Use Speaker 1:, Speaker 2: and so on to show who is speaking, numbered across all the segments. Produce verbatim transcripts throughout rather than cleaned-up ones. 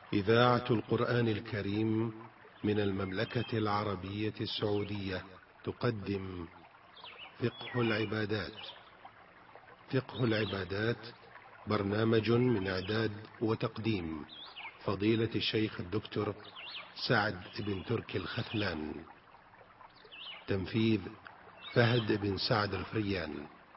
Speaker 1: إذاعة القرآن الكريم من المملكة العربية السعودية تقدم فقه العبادات. فقه العبادات برنامج من إعداد وتقديم فضيلة الشيخ الدكتور سعد بن تركي الختلان. تنفيذ فهد بن سعد الفريان.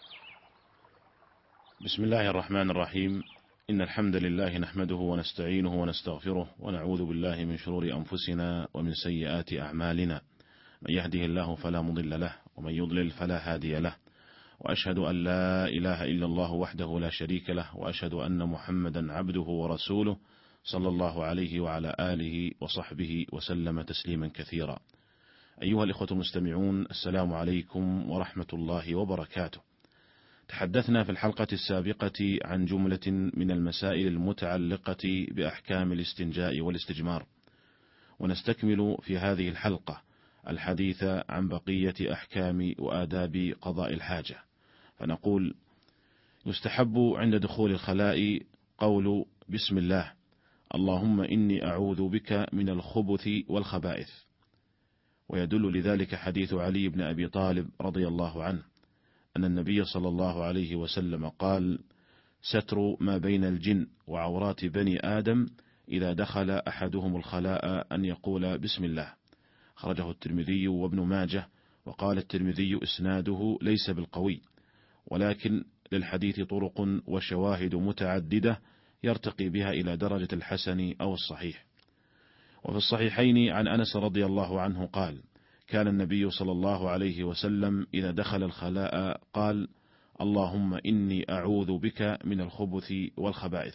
Speaker 2: بسم الله الرحمن الرحيم. إن الحمد لله نحمده ونستعينه ونستغفره ونعوذ بالله من شرور أنفسنا ومن سيئات أعمالنا. من يهده الله فلا مضل له ومن يضلل فلا هادي له، وأشهد أن لا إله إلا الله وحده لا شريك له، وأشهد أن محمدا عبده ورسوله صلى الله عليه وعلى آله وصحبه وسلم تسليما كثيرا. أيها الإخوة المستمعون، السلام عليكم ورحمة الله وبركاته. تحدثنا في الحلقة السابقة عن جملة من المسائل المتعلقة بأحكام الاستنجاء والاستجمار، ونستكمل في هذه الحلقة الحديث عن بقية أحكام وآداب قضاء الحاجة. فنقول: يستحب عند دخول الخلاء قول بسم الله، اللهم إني أعوذ بك من الخبث والخبائث. ويدل لذلك حديث علي بن أبي طالب رضي الله عنه أن النبي صلى الله عليه وسلم قال: ستر ما بين الجن وعورات بني آدم إذا دخل أحدهم الخلاء أن يقول بسم الله. خرجه الترمذي وابن ماجه، وقال الترمذي إسناده ليس بالقوي، ولكن للحديث طرق وشواهد متعددة يرتقي بها إلى درجة الحسن أو الصحيح. وفي الصحيحين عن أنس رضي الله عنه قال: كان النبي صلى الله عليه وسلم إذا دخل الخلاء قال: اللهم إني أعوذ بك من الخبث والخبائث.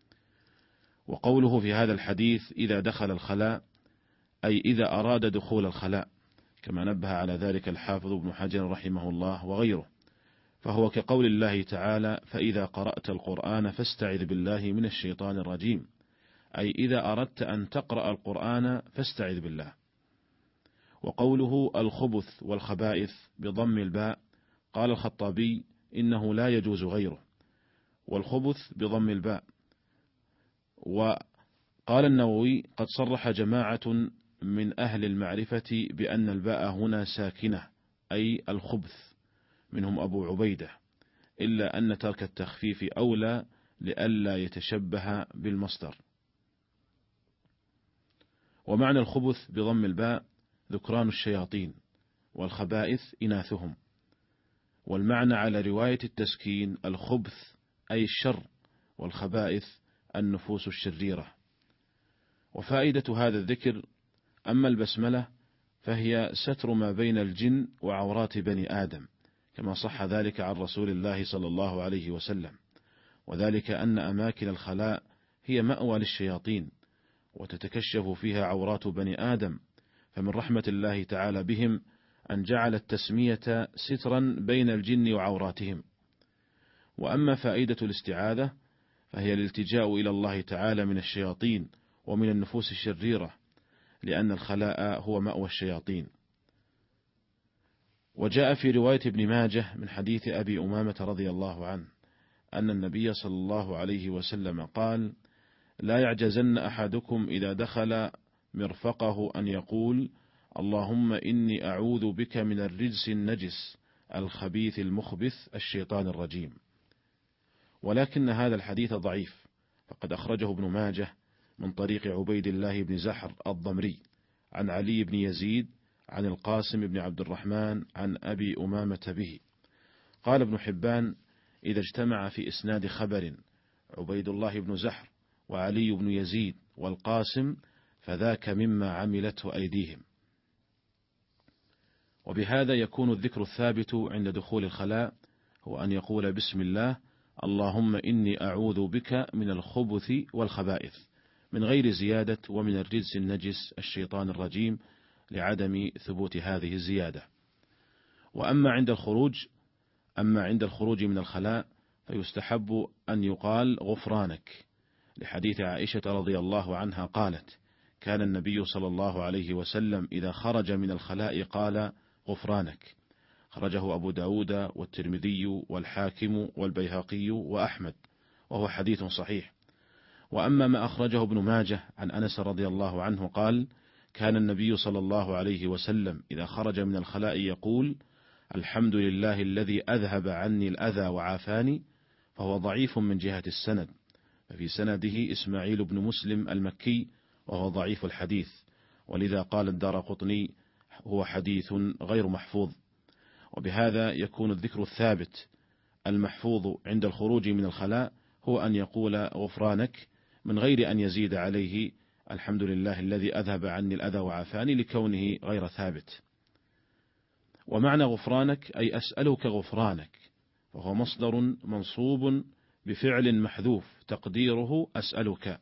Speaker 2: وقوله في هذا الحديث إذا دخل الخلاء أي إذا أراد دخول الخلاء، كما نبه على ذلك الحافظ ابن حجر رحمه الله وغيره، فهو كقول الله تعالى: فإذا قرأت القرآن فاستعذ بالله من الشيطان الرجيم، أي إذا أردت أن تقرأ القرآن فاستعذ بالله. وقوله الخبث والخبائث بضم الباء، قال الخطابي: إنه لا يجوز غيره، والخبث بضم الباء. وقال النووي: قد صرح جماعة من أهل المعرفة بأن الباء هنا ساكنة أي الخبث، منهم أبو عبيدة، إلا أن ترك التخفيف أولى لئلا يتشبه بالمصدر. ومعنى الخبث بضم الباء ذكران الشياطين، والخبائث إناثهم. والمعنى على رواية التسكين الخبث أي الشر، والخبائث النفوس الشريرة. وفائدة هذا الذكر: أما البسملة فهي ستر ما بين الجن وعورات بني آدم، كما صح ذلك عن رسول الله صلى الله عليه وسلم، وذلك أن أماكن الخلاء هي مأوى للشياطين، وتتكشف فيها عورات بني آدم، فمن رحمة الله تعالى بهم أن جعل التسمية سترا بين الجن وعوراتهم. وأما فائدة الاستعاذة فهي الالتجاء إلى الله تعالى من الشياطين ومن النفوس الشريرة، لأن الخلاء هو مأوى الشياطين. وجاء في رواية ابن ماجه من حديث أبي أمامة رضي الله عنه أن النبي صلى الله عليه وسلم قال: لا يعجزن أحدكم إذا دخل مرفقه أن يقول: اللهم إني أعوذ بك من الرجس النجس الخبيث المخبث الشيطان الرجيم. ولكن هذا الحديث ضعيف، فقد أخرجه ابن ماجه من طريق عبيد الله بن زحر الضمري عن علي بن يزيد عن القاسم بن عبد الرحمن عن أبي أمامة به. قال ابن حبان: إذا اجتمع في إسناد خبر عبيد الله بن زحر وعلي بن يزيد والقاسم فذاك مما عملته أيديهم. وبهذا يكون الذكر الثابت عند دخول الخلاء هو أن يقول بسم الله، اللهم إني أعوذ بك من الخبث والخبائث، من غير زيادة ومن الرجس النجس الشيطان الرجيم، لعدم ثبوت هذه الزيادة. وأما عند الخروج أما عند الخروج من الخلاء فيستحب أن يقال غفرانك، لحديث عائشة رضي الله عنها قالت: كان النبي صلى الله عليه وسلم إذا خرج من الخلاء قال غفرانك. خرجه أبو داود والترمذي والحاكم والبيهقي وأحمد، وهو حديث صحيح. وأما ما أخرجه ابن ماجه عن أنس رضي الله عنه قال: كان النبي صلى الله عليه وسلم إذا خرج من الخلاء يقول: الحمد لله الذي أذهب عني الأذى وعافاني، فهو ضعيف من جهة السند، ففي سنده إسماعيل بن مسلم المكي وهو ضعيف الحديث، ولذا قال الدارقطني: هو حديث غير محفوظ. وبهذا يكون الذكر الثابت المحفوظ عند الخروج من الخلاء هو أن يقول غفرانك من غير أن يزيد عليه الحمد لله الذي أذهب عني الأذى وعافاني، لكونه غير ثابت. ومعنى غفرانك أي أسألك غفرانك، فهو مصدر منصوب بفعل محذوف تقديره أسألك.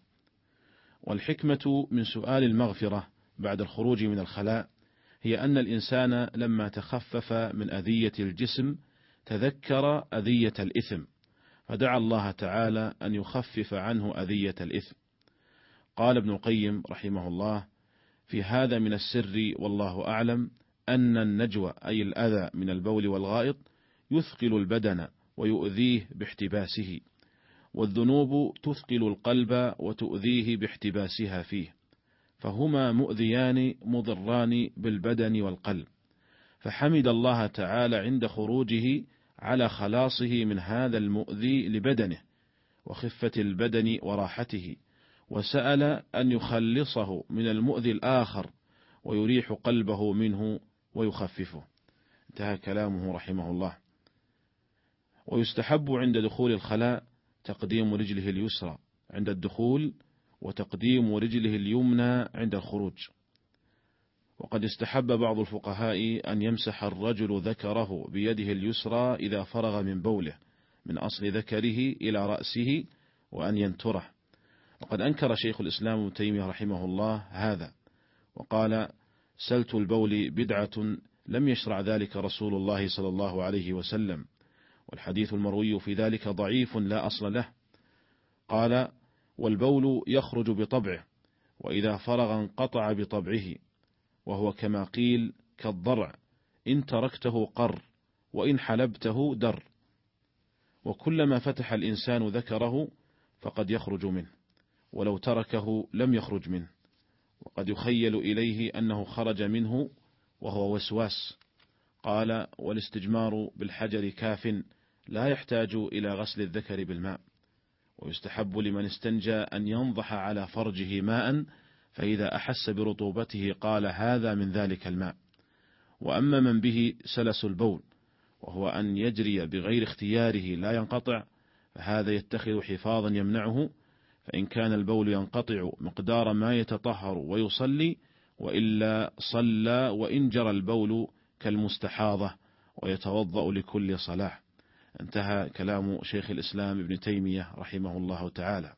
Speaker 2: والحكمة من سؤال المغفرة بعد الخروج من الخلاء هي أن الإنسان لما تخفف من أذية الجسم تذكر أذية الإثم، فدعا الله تعالى أن يخفف عنه أذية الإثم. قال ابن القيم رحمه الله: في هذا من السر والله أعلم أن النجوى أي الأذى من البول والغائط يثقل البدن ويؤذيه باحتباسه، والذنوب تثقل القلب وتؤذيه باحتباسها فيه، فهما مؤذيان مضران بالبدن والقلب، فحمد الله تعالى عند خروجه على خلاصه من هذا المؤذي لبدنه وخفة البدن وراحته، وسأل أن يخلصه من المؤذي الآخر ويريح قلبه منه ويخففه. انتهى كلامه رحمه الله. ويستحب عند دخول الخلاء تقديم رجله اليسرى عند الدخول، وتقديم رجله اليمنى عند الخروج. وقد استحب بعض الفقهاء أن يمسح الرجل ذكره بيده اليسرى إذا فرغ من بوله من أصل ذكره إلى رأسه، وأن ينتره. وقد أنكر شيخ الإسلام ابن تيمية رحمه الله هذا، وقال: سلت البول بدعة لم يشرع ذلك رسول الله صلى الله عليه وسلم، والحديث المروي في ذلك ضعيف لا أصل له. قال: والبول يخرج بطبعه، وإذا فرغ انقطع بطبعه، وهو كما قيل كالضرع، إن تركته قر، وإن حلبته در. وكلما فتح الإنسان ذكره فقد يخرج منه، ولو تركه لم يخرج منه، وقد يخيل إليه أنه خرج منه وهو وسواس. قال: والاستجمار بالحجر كاف، لا يحتاج إلى غسل الذكر بالماء. ويستحب لمن استنجى أن ينضح على فرجه ماء، فإذا أحس برطوبته قال: هذا من ذلك الماء. وأما من به سلس البول، وهو أن يجري بغير اختياره لا ينقطع، فهذا يتخذ حفاظا يمنعه، فإن كان البول ينقطع مقدار ما يتطهر ويصلي، وإلا صلى وإن جرى البول كالمستحاضة، ويتوضأ لكل صلاة. انتهى كلام شيخ الإسلام ابن تيمية رحمه الله تعالى.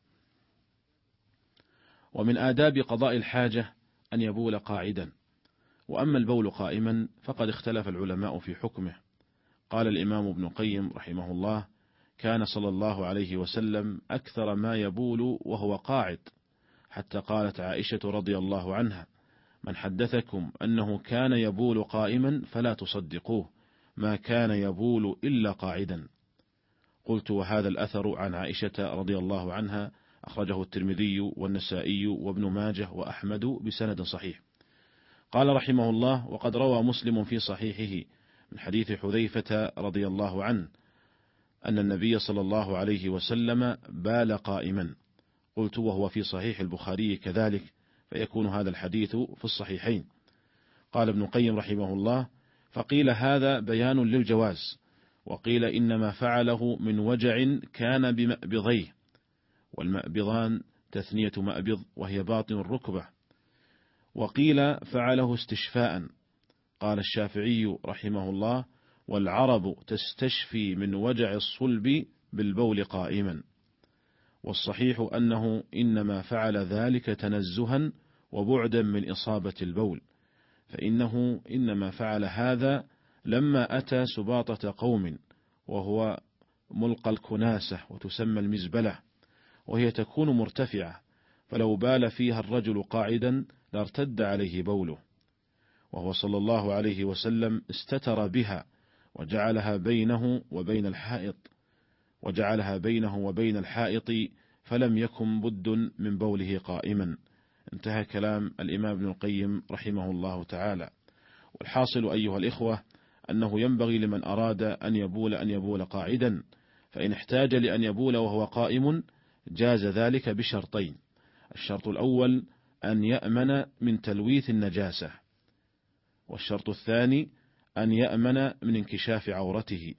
Speaker 2: ومن آداب قضاء الحاجة أن يبول قاعدا، وأما البول قائما فقد اختلف العلماء في حكمه. قال الإمام ابن القيم رحمه الله: كان صلى الله عليه وسلم أكثر ما يبول وهو قاعد، حتى قالت عائشة رضي الله عنها: من حدثكم أنه كان يبول قائما فلا تصدقوه، ما كان يبول إلا قاعدا. قلت: وهذا الأثر عن عائشة رضي الله عنها أخرجه الترمذي والنسائي وابن ماجه وأحمد بسند صحيح. قال رحمه الله: وقد روى مسلم في صحيحه من حديث حذيفة رضي الله عنه أن النبي صلى الله عليه وسلم بال قائما. قلت: وهو في صحيح البخاري كذلك، فيكون هذا الحديث في الصحيحين. قال ابن القيم رحمه الله: فقيل هذا بيان للجواز، وقيل إنما فعله من وجع كان بمأبضيه، والمأبضان تثنية مأبض وهي باطن الركبة، وقيل فعله استشفاء. قال الشافعي رحمه الله: والعرب تستشفي من وجع الصلب بالبول قائما. والصحيح أنه إنما فعل ذلك تنزها وبعدا من إصابة البول، فإنه إنما فعل هذا لما أتى سباطة قوم، وهو ملقى الكناسة وتسمى المزبلة، وهي تكون مرتفعة، فلو بال فيها الرجل قاعدا لارتد عليه بوله. وهو صلى الله عليه وسلم استتر بها وجعلها بينه وبين الحائط وجعلها بينه وبين الحائط فلم يكن بد من بوله قائما. انتهى كلام الإمام ابن القيم رحمه الله تعالى. والحاصل أيها الإخوة أنه ينبغي لمن أراد أن يبول أن يبول قاعدا، فإن احتاج لأن يبول وهو قائم جاز ذلك بشرطين: الشرط الأول أن يأمن من تلويث النجاسة، والشرط الثاني أن يأمن من انكشاف عورته.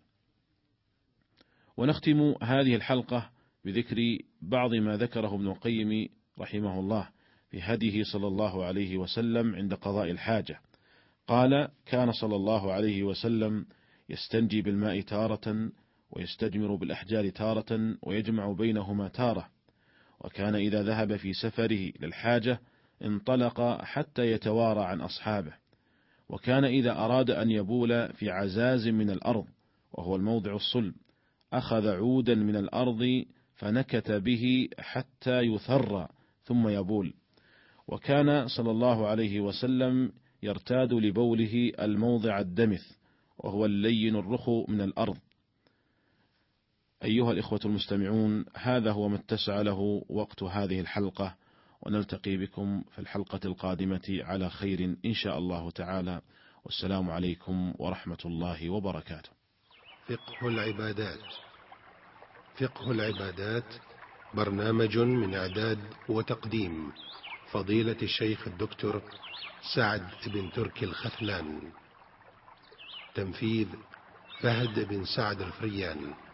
Speaker 2: ونختم هذه الحلقة بذكر بعض ما ذكره ابن القيم رحمه الله في هديه صلى الله عليه وسلم عند قضاء الحاجة. قال: كان صلى الله عليه وسلم يستنجي بالماء تارة، ويستجمر بالأحجار تارة، ويجمع بينهما تارة. وكان إذا ذهب في سفره للحاجة انطلق حتى يتوارى عن أصحابه. وكان إذا أراد أن يبول في عزاز من الأرض، وهو الموضع الصلب، أخذ عودا من الأرض فنكت به حتى يثرى ثم يبول. وكان صلى الله عليه وسلم يرتاد لبوله الموضع الدمث، وهو اللين الرخو من الأرض. أيها الإخوة المستمعون، هذا هو ما اتسع له وقت هذه الحلقة، ونلتقي بكم في الحلقة القادمة على خير إن شاء الله تعالى. والسلام عليكم ورحمة الله وبركاته.
Speaker 1: فقه العبادات. فقه العبادات برنامج من إعداد وتقديم فضيلة الشيخ الدكتور سعد بن تركي الخثلان. تنفيذ فهد بن سعد الفريان.